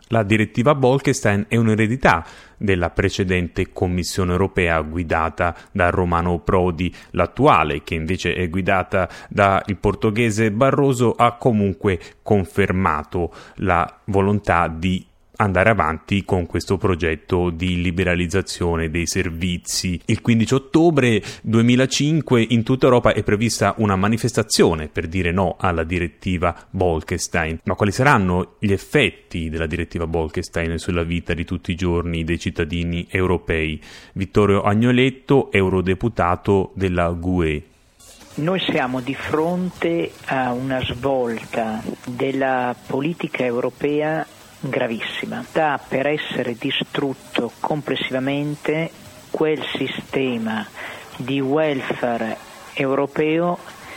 La direttiva Bolkestein è un'eredità della precedente Commissione europea guidata da Romano Prodi. L'attuale, che invece è guidata dal portoghese Barroso, ha comunque confermato la volontà di andare avanti con questo progetto di liberalizzazione dei servizi. Il 15 ottobre 2005 in tutta Europa è prevista una manifestazione per dire no alla direttiva Bolkestein. Ma quali saranno gli effetti della direttiva Bolkestein sulla vita di tutti i giorni dei cittadini europei? Vittorio Agnoletto, eurodeputato della GUE. Noi siamo di fronte a una svolta della politica europea gravissima. Sta per essere distrutto complessivamente quel sistema di welfare europeo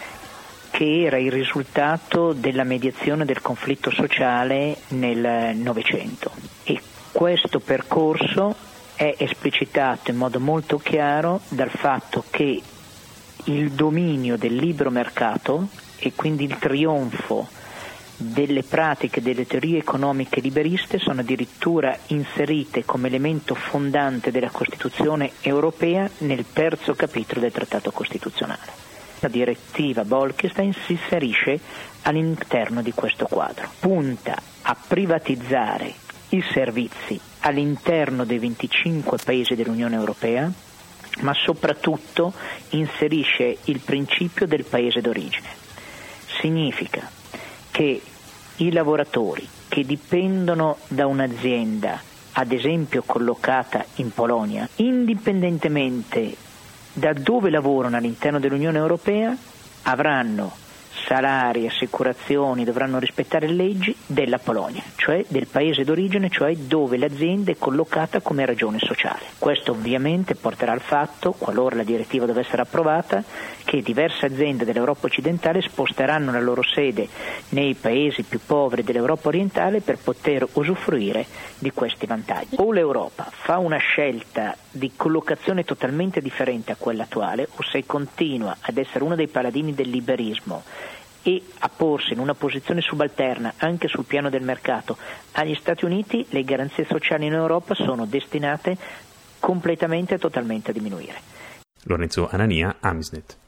che era il risultato della mediazione del conflitto sociale nel Novecento. E questo percorso è esplicitato in modo molto chiaro dal fatto che il dominio del libero mercato e quindi il trionfo delle pratiche delle teorie economiche liberiste sono addirittura inserite come elemento fondante della Costituzione europea nel terzo capitolo del Trattato Costituzionale. La direttiva Bolkestein si inserisce all'interno di questo quadro, punta a privatizzare i servizi all'interno dei 25 paesi dell'Unione Europea, ma soprattutto inserisce il principio del paese d'origine. Significa che i lavoratori che dipendono da un'azienda, ad esempio collocata in Polonia, indipendentemente da dove lavorano all'interno dell'Unione Europea, avranno salari, assicurazioni, dovranno rispettare le leggi della Polonia, cioè del paese d'origine, cioè dove l'azienda è collocata come ragione sociale. Questo ovviamente porterà al fatto, qualora la direttiva dovesse essere approvata, che diverse aziende dell'Europa occidentale sposteranno la loro sede nei paesi più poveri dell'Europa orientale per poter usufruire di questi vantaggi. O l'Europa fa una scelta di collocazione totalmente differente a quella attuale, o se continua ad essere uno dei paladini del liberismo e a porsi in una posizione subalterna anche sul piano del mercato agli Stati Uniti, le garanzie sociali in Europa sono destinate completamente e totalmente a diminuire. Lorenzo Anania, Amisnet.